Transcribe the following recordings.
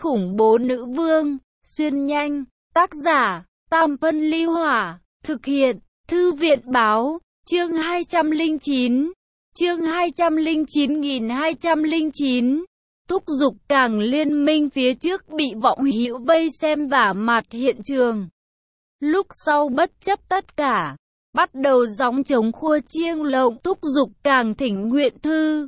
Khủng bố nữ vương, xuyên nhanh, tác giả, Tam Phân Ly Hỏa, thực hiện, Thư viện Báo, chương 209, chương 209.209, thúc giục càng liên minh phía trước bị vọng hữu vây xem vả mặt hiện trường. Lúc sau bất chấp tất cả, bắt đầu gióng chống khua chiêng lộng thúc giục càng thỉnh nguyện thư.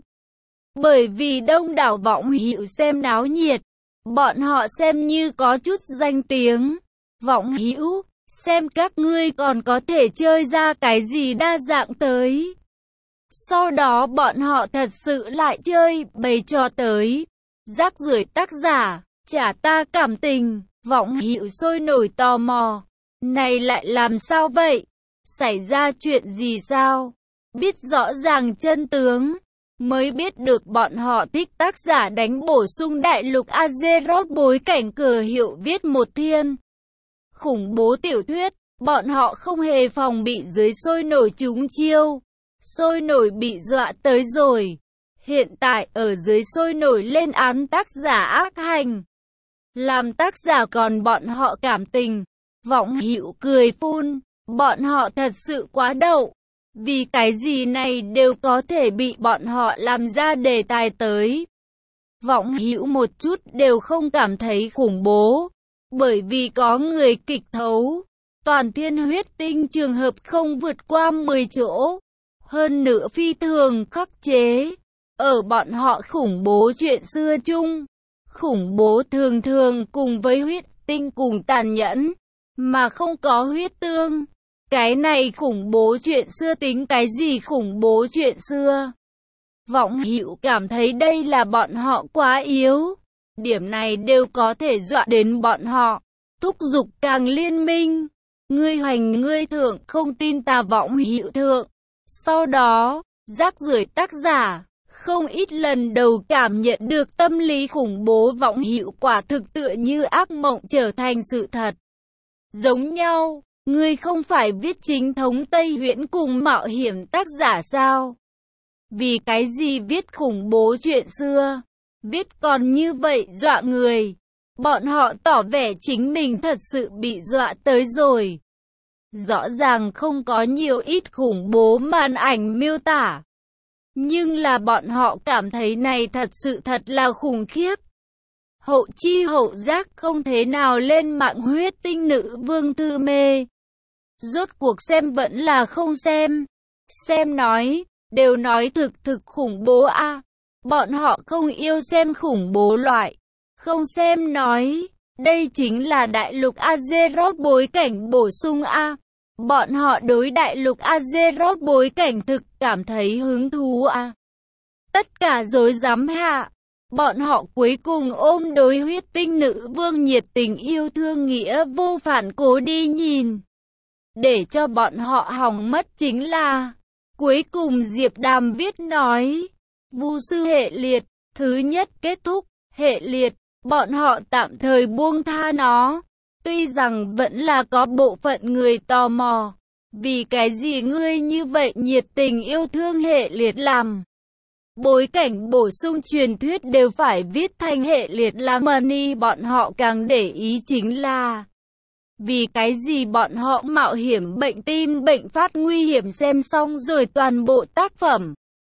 Bởi vì đông đảo vọng hữu xem náo nhiệt, bọn họ xem như có chút danh tiếng. Vọng hữu, xem các ngươi còn có thể chơi ra cái gì đa dạng tới. Sau đó bọn họ thật sự lại chơi bày trò tới. Rác rưởi tác giả, trả ta cảm tình, vọng hữu sôi nổi tò mò. Này lại làm sao vậy? Xảy ra chuyện gì sao? Biết rõ ràng chân tướng, mới biết được bọn họ thích tác giả đánh bổ sung đại lục Azeroth bối cảnh cờ hiệu viết một thiên. Khủng bố tiểu thuyết, bọn họ không hề phòng bị dưới sôi nổi trúng chiêu. Sôi nổi bị dọa tới rồi. Hiện tại ở dưới sôi nổi lên án tác giả ác hành. Làm tác giả còn bọn họ cảm tình. Vọng hữu cười phun, bọn họ thật sự quá đậu. Vì cái gì này đều có thể bị bọn họ làm ra đề tài tới. Vọng hữu một chút đều không cảm thấy khủng bố. Bởi vì có người kịch thấu. Toàn thiên huyết tinh trường hợp không vượt qua 10 chỗ. Hơn nữa phi thường khắc chế. Ở bọn họ khủng bố chuyện xưa chung. Khủng bố thường thường cùng với huyết tinh cùng tàn nhẫn. Mà không có huyết tương. Cái này khủng bố chuyện xưa tính cái gì khủng bố chuyện xưa? Vọng hữu cảm thấy đây là bọn họ quá yếu. Điểm này đều có thể dọa đến bọn họ. Thúc giục càng liên minh. Ngươi hoành ngươi thượng không tin ta vọng hữu thượng. Sau đó, rác rưởi tác giả, không ít lần đầu cảm nhận được tâm lý khủng bố vọng hữu quả thực tựa như ác mộng trở thành sự thật. Giống nhau, ngươi không phải viết chính thống Tây Huyễn cùng mạo hiểm tác giả sao? Vì cái gì viết khủng bố chuyện xưa? Viết còn như vậy dọa người. Bọn họ tỏ vẻ chính mình thật sự bị dọa tới rồi. Rõ ràng không có nhiều ít khủng bố màn ảnh miêu tả. Nhưng là bọn họ cảm thấy này thật sự thật là khủng khiếp. Hậu chi hậu giác không thế nào lên mạng huyết tinh nữ vương thư mê. Rốt cuộc xem vẫn là không xem. Xem nói, đều nói thực khủng bố a. Bọn họ không yêu xem khủng bố loại. Không xem nói, đây chính là đại lục Azeroth bối cảnh bổ sung a. Bọn họ đối đại lục Azeroth bối cảnh thực cảm thấy hứng thú a. Tất cả rối rắm hạ. Bọn họ cuối cùng ôm đối huyết tinh nữ vương nhiệt tình yêu thương nghĩa vô phản cố đi nhìn. Để cho bọn họ hỏng mất chính là, cuối cùng Diệp Đàm viết nói, Vu sư hệ liệt, thứ nhất kết thúc, hệ liệt, bọn họ tạm thời buông tha nó. Tuy rằng vẫn là có bộ phận người tò mò, vì cái gì ngươi như vậy nhiệt tình yêu thương hệ liệt làm. Bối cảnh bổ sung truyền thuyết đều phải viết thành hệ liệt làm money, bọn họ càng để ý chính là vì cái gì bọn họ mạo hiểm bệnh tim bệnh phát nguy hiểm xem xong rồi toàn bộ tác phẩm.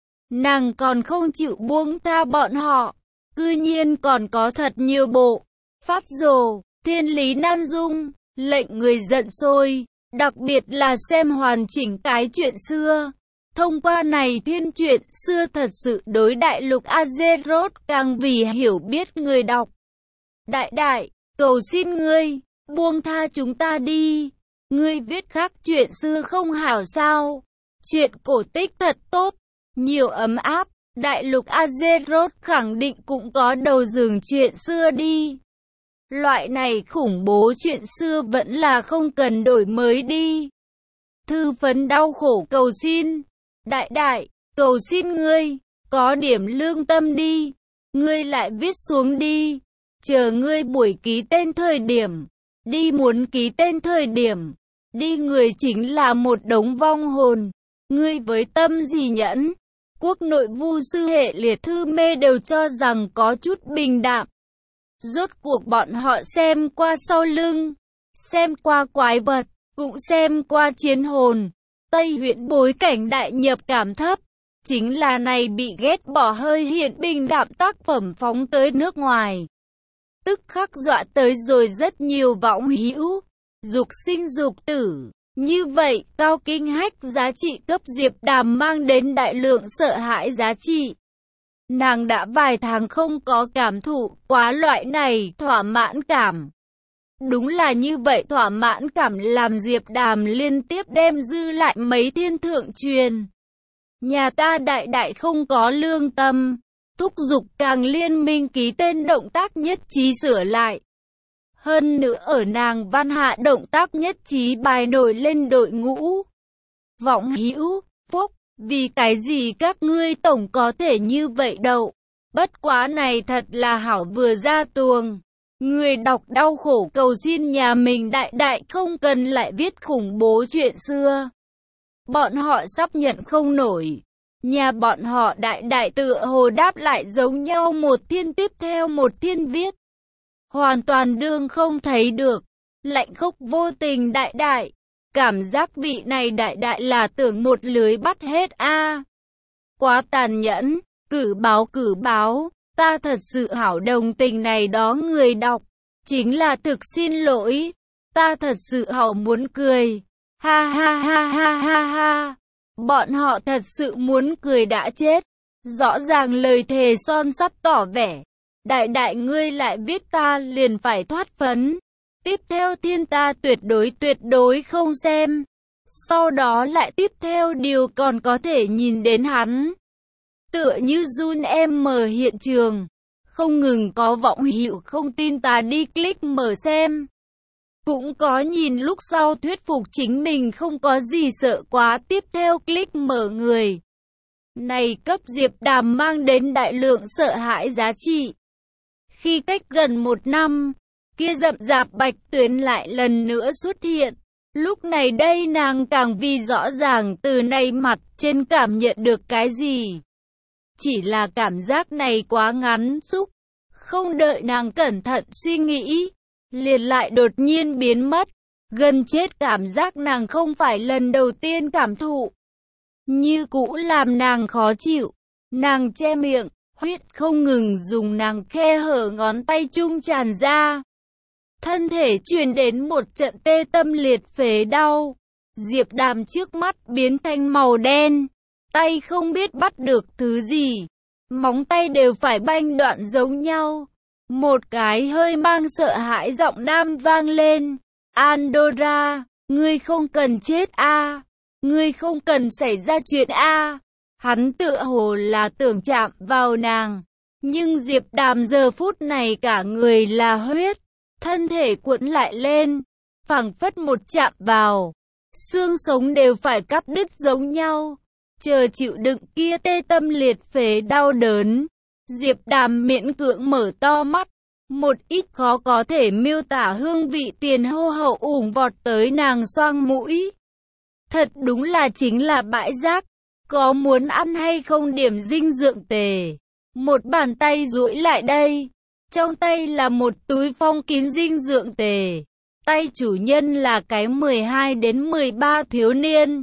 Nàng còn không chịu buông tha bọn họ, cư nhiên còn có thật nhiều bộ. Phát rồ, thiên lý nan dung, lệnh người giận sôi, đặc biệt là xem hoàn chỉnh cái chuyện xưa. Thông qua này thiên truyện xưa thật sự đối đại lục Azeroth càng vì hiểu biết người đọc. Đại đại, cầu xin ngươi, buông tha chúng ta đi. Ngươi viết khác chuyện xưa không hảo sao? Chuyện cổ tích thật tốt, nhiều ấm áp. Đại lục Azeroth khẳng định cũng có đầu giường chuyện xưa đi. Loại này khủng bố chuyện xưa vẫn là không cần đổi mới đi. Thư phấn đau khổ cầu xin. Đại đại, cầu xin ngươi, có điểm lương tâm đi. Ngươi lại viết xuống đi. Chờ ngươi buổi ký tên thời điểm. Đi muốn ký tên thời điểm. Đi người chính là một đống vong hồn. Ngươi với tâm gì nhẫn. Quốc nội Vu sư hệ liệt thư mê đều cho rằng có chút bình đạm. Rốt cuộc bọn họ xem qua sau lưng, xem qua quái vật, cũng xem qua chiến hồn. Tây huyện bối cảnh đại nhập cảm thấp, chính là này bị ghét bỏ hơi hiện bình đạm tác phẩm phóng tới nước ngoài. Tức khắc dọa tới rồi rất nhiều võng hữu, dục sinh dục tử. Như vậy, cao kinh hách giá trị cấp Diệp Đàm mang đến đại lượng sợ hãi giá trị. Nàng đã vài tháng không có cảm thụ quá loại này thỏa mãn cảm. Đúng là như vậy, thỏa mãn cảm làm Diệp Đàm liên tiếp đem dư lại mấy thiên thượng truyền. Nhà ta đại đại không có lương tâm, thúc giục Càng Liên minh ký tên động tác nhất trí sửa lại. Hơn nữa ở nàng văn hạ động tác nhất trí bài nổi lên đội ngũ. Võng hữu, phúc, vì cái gì các ngươi tổng có thể như vậy đậu. Bất quá này thật là hảo vừa ra tuồng. Người đọc đau khổ cầu xin nhà mình đại đại không cần lại viết khủng bố chuyện xưa. Bọn họ sắp nhận không nổi. Nhà bọn họ đại đại tựa hồ đáp lại giống nhau một thiên tiếp theo một thiên viết. Hoàn toàn đương không thấy được. Lạnh khốc vô tình đại đại. Cảm giác vị này đại đại là tưởng một lưới bắt hết a. Quá tàn nhẫn, cử báo. Ta thật sự hảo đồng tình này đó người đọc. Chính là thực xin lỗi. Ta thật sự hảo muốn cười. Ha ha ha ha ha ha. Bọn họ thật sự muốn cười đã chết. Rõ ràng lời thề son sắt tỏ vẻ. Đại đại ngươi lại viết ta liền phải thoát phấn. Tiếp theo thiên ta tuyệt đối không xem. Sau đó lại tiếp theo điều còn có thể nhìn đến hắn. Tựa như run em mở hiện trường. Không ngừng có võng hữu không tin ta đi click mở xem. Cũng có nhìn lúc sau thuyết phục chính mình không có gì sợ quá tiếp theo click mở người. Này cấp Diệp Đàm mang đến đại lượng sợ hãi giá trị. Khi cách gần 1 năm, kia rậm rạp bạch tuyến lại lần nữa xuất hiện. Lúc này đây nàng càng vì rõ ràng từ này mặt trên cảm nhận được cái gì. Chỉ là cảm giác này quá ngắn xúc. Không đợi nàng cẩn thận suy nghĩ, liền lại đột nhiên biến mất. Gần chết cảm giác nàng không phải lần đầu tiên cảm thụ. Như cũ làm nàng khó chịu. Nàng che miệng, huyết không ngừng dùng nàng khe hở ngón tay chung tràn ra. Thân thể truyền đến một trận tê tâm liệt phế đau. Diệp Đàm trước mắt biến thành màu đen. Tay không biết bắt được thứ gì. Móng tay đều phải banh đoạn giống nhau. Một cái hơi mang sợ hãi giọng nam vang lên. Andorra, ngươi không cần chết a, ngươi không cần xảy ra chuyện a. Hắn tựa hồ là tưởng chạm vào nàng. Nhưng Diệp Đàm giờ phút này cả người là huyết. Thân thể cuộn lại lên. Phảng phất một chạm vào. Xương sống đều phải cắt đứt giống nhau. Chờ chịu đựng kia tê tâm liệt phế đau đớn. Diệp Đàm miễn cưỡng mở to mắt. Một ít khó có thể miêu tả hương vị tiền hô hậu ùn vọt tới nàng xoang mũi. Thật đúng là chính là bãi rác. Có muốn ăn hay không điểm dinh dưỡng tề. Một bàn tay duỗi lại đây. Trong tay là một túi phong kín dinh dưỡng tề. Tay chủ nhân là cái 12 đến 13 thiếu niên.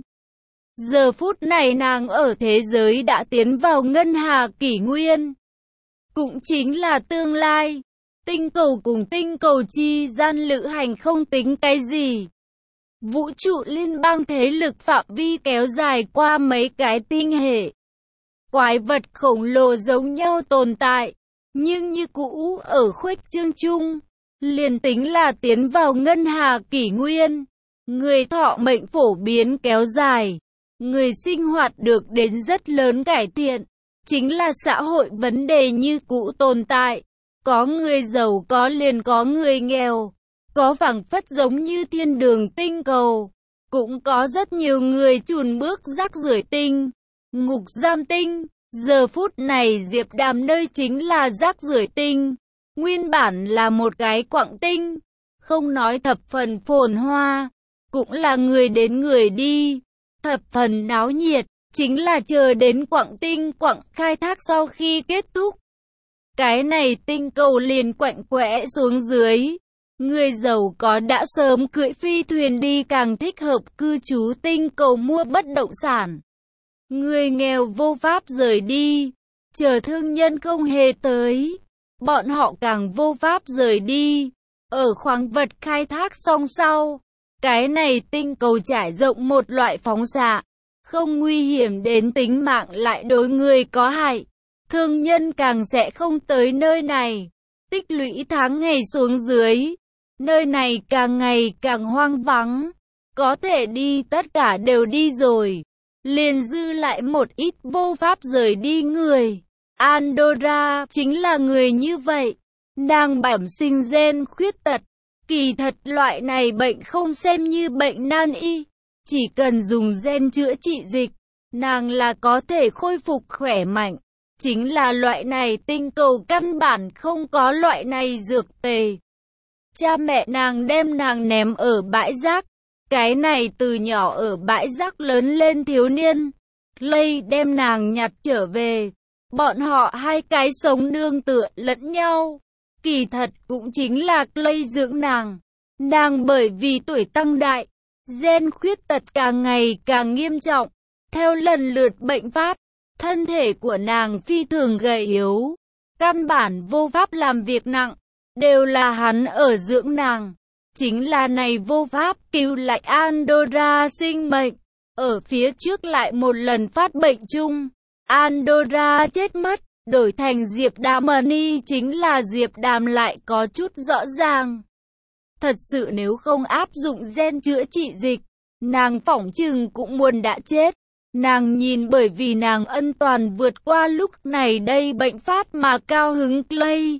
Giờ phút này nàng ở thế giới đã tiến vào ngân hà kỷ nguyên. Cũng chính là tương lai. Tinh cầu cùng tinh cầu chi gian lữ hành không tính cái gì. Vũ trụ liên bang thế lực phạm vi kéo dài qua mấy cái tinh hệ. Quái vật khổng lồ giống nhau tồn tại. Nhưng như cũ ở khuếch trương chung. Liền tính là tiến vào ngân hà kỷ nguyên. Người thọ mệnh phổ biến kéo dài. Người sinh hoạt được đến rất lớn cải thiện. Chính là xã hội vấn đề như cũ tồn tại. Có người giàu có liền có người nghèo. Có phảng phất giống như thiên đường tinh cầu. Cũng có rất nhiều người chùn bước rác rưởi tinh. Ngục giam tinh. Giờ phút này Diệp Đàm nơi chính là rác rưởi tinh. Nguyên bản là một cái quặng tinh. Không nói thập phần phồn hoa. Cũng là người đến người đi. Thập phần náo nhiệt. Chính là chờ đến quặng tinh quặng khai thác sau khi kết thúc. cái này tinh cầu liền quạnh quẽ xuống dưới. Người giàu có đã sớm cưỡi phi thuyền đi càng thích hợp cư trú tinh cầu mua bất động sản. Người nghèo vô pháp rời đi, chờ thương nhân không hề tới. Bọn họ càng vô pháp rời đi. Ở khoáng vật khai thác xong sau, cái này tinh cầu trải rộng một loại phóng xạ, không nguy hiểm đến tính mạng lại đối người có hại. Thương nhân càng sẽ không tới nơi này. Tích lũy tháng ngày xuống dưới, nơi này càng ngày càng hoang vắng. Có thể đi tất cả đều đi rồi, liền dư lại một ít vô pháp rời đi người. Andorra chính là người như vậy. Nàng bẩm sinh gen khuyết tật. Kỳ thật loại này bệnh không xem như bệnh nan y. Chỉ cần dùng gen chữa trị dịch, nàng là có thể khôi phục khỏe mạnh. Chính là loại này tinh cầu căn bản không có loại này dược tề. Cha mẹ nàng đem nàng ném ở bãi rác. Cái này từ nhỏ ở bãi rác lớn lên thiếu niên, Clay đem nàng nhặt trở về. Bọn họ hai cái sống nương tựa lẫn nhau. Kỳ thật cũng chính là Clay dưỡng nàng. Nàng bởi vì tuổi tăng đại, gen khuyết tật càng ngày càng nghiêm trọng. Theo lần lượt bệnh phát, thân thể của nàng phi thường gầy yếu, căn bản vô pháp làm việc nặng, đều là hắn ở dưỡng nàng. Chính là này vô pháp cứu lại Andorra sinh mệnh. Ở phía trước lại một lần phát bệnh chung, Andorra chết mất, đổi thành Diệp Đàm Ni chính là Diệp Đàm lại có chút rõ ràng. Thật sự nếu không áp dụng gen chữa trị dịch, nàng phỏng chừng cũng muốn đã chết. Nàng nhìn bởi vì nàng ân toàn vượt qua lúc này đây bệnh phát mà cao hứng Clay.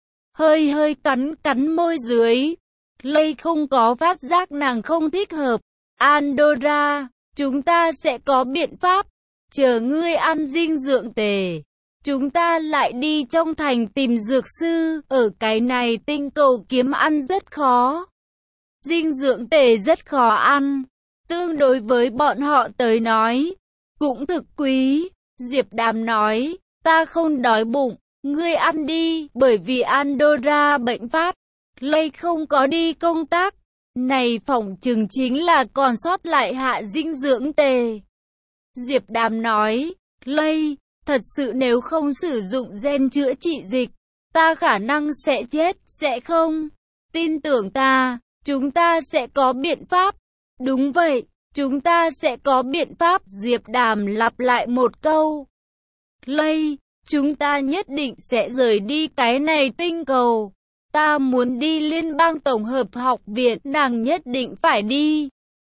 Hơi cắn môi dưới. Clay không có phát giác nàng không thích hợp. Andorra, chúng ta sẽ có biện pháp. Chờ ngươi ăn dinh dưỡng tề, chúng ta lại đi trong thành tìm dược sư. Ở cái này tinh cầu kiếm ăn rất khó. Dinh dưỡng tề rất khó ăn. Tương đối với bọn họ tới nói, cũng thực quý. Diệp Đàm nói, ta không đói bụng, ngươi ăn đi. Bởi vì Andorra bệnh phát, Clay không có đi công tác. Này phỏng chừng chính là còn sót lại hạ dinh dưỡng tề. Diệp Đàm nói, Clay, thật sự nếu không sử dụng gen chữa trị dịch, ta khả năng sẽ chết, sẽ không? Tin tưởng ta, chúng ta sẽ có biện pháp. Đúng vậy, chúng ta sẽ có biện pháp. Diệp Đàm lặp lại một câu. Clay, chúng ta nhất định sẽ rời đi cái này tinh cầu. Ta muốn đi Liên bang Tổng hợp học viện, nàng nhất định phải đi.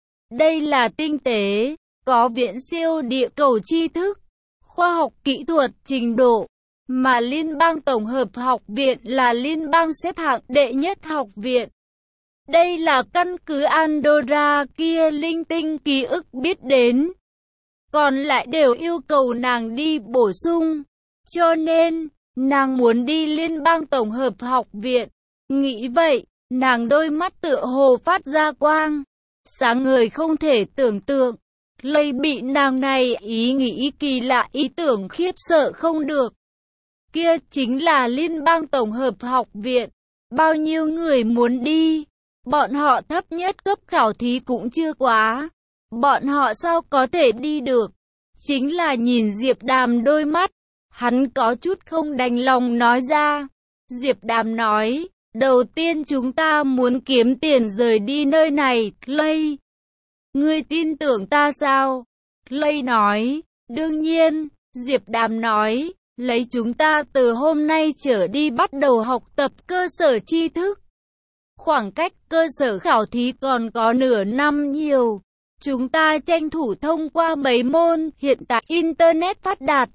Đây là tinh tế, có viễn siêu địa cầu tri thức, khoa học kỹ thuật trình độ, mà Liên bang Tổng hợp học viện là liên bang xếp hạng đệ nhất học viện. Đây là căn cứ Andorra kia linh tinh ký ức biết đến. Còn lại đều yêu cầu nàng đi bổ sung. Cho nên, nàng muốn đi Liên bang Tổng hợp học viện. Nghĩ vậy, nàng đôi mắt tựa hồ phát ra quang. Sáng người không thể tưởng tượng. Clay bị nàng này ý nghĩ kỳ lạ ý tưởng khiếp sợ không được. Kia chính là Liên bang Tổng hợp học viện. Bao nhiêu người muốn đi? Bọn họ thấp nhất cấp khảo thí cũng chưa quá. Bọn họ sao có thể đi được? Chính là nhìn Diệp Đàm đôi mắt. Hắn có chút không đành lòng nói ra. Diệp Đàm nói, đầu tiên chúng ta muốn kiếm tiền rời đi nơi này, Clay. Ngươi tin tưởng ta sao? Clay nói, đương nhiên. Diệp Đàm nói, lấy chúng ta từ hôm nay trở đi bắt đầu học tập cơ sở tri thức. Khoảng cách cơ sở khảo thí còn có nửa năm nhiều. Chúng ta tranh thủ thông qua mấy môn, hiện tại Internet phát đạt.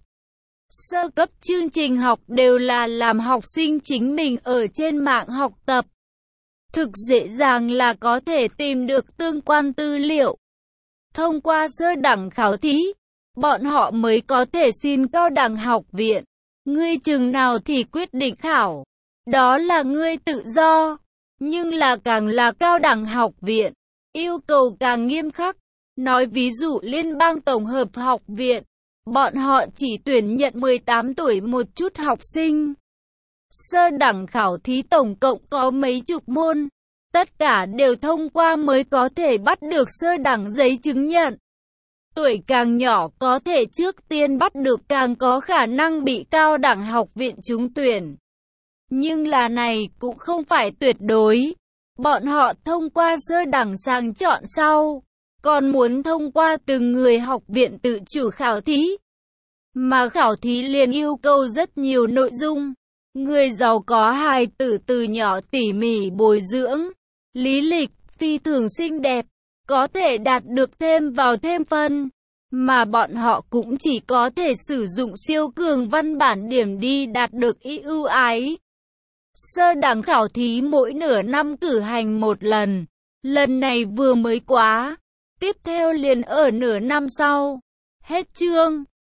Sơ cấp chương trình học đều là làm học sinh chính mình ở trên mạng học tập. Thực dễ dàng là có thể tìm được tương quan tư liệu. Thông qua sơ đẳng khảo thí, bọn họ mới có thể xin cao đẳng học viện. Ngươi chừng nào thì quyết định khảo, đó là ngươi tự do. Nhưng là càng là cao đẳng học viện, yêu cầu càng nghiêm khắc. Nói ví dụ Liên bang Tổng hợp học viện, bọn họ chỉ tuyển nhận 18 tuổi một chút học sinh. Sơ đẳng khảo thí tổng cộng có mấy chục môn, tất cả đều thông qua mới có thể bắt được sơ đẳng giấy chứng nhận. Tuổi càng nhỏ có thể trước tiên bắt được càng có khả năng bị cao đẳng học viện trúng tuyển. Nhưng là này cũng không phải tuyệt đối. Bọn họ thông qua sơ đẳng sàng chọn sau, còn muốn thông qua từng người học viện tự chủ khảo thí. Mà khảo thí liền yêu cầu rất nhiều nội dung. Người giàu có hài tử từ nhỏ tỉ mỉ bồi dưỡng, lý lịch phi thường xinh đẹp, có thể đạt được thêm vào thêm phân. Mà bọn họ cũng chỉ có thể sử dụng siêu cường văn bản điểm đi đạt được ưu ái. Sơ đẳng khảo thí mỗi nửa năm cử hành một lần. Lần này vừa mới quá, tiếp theo liền ở nửa năm sau. Hết chương.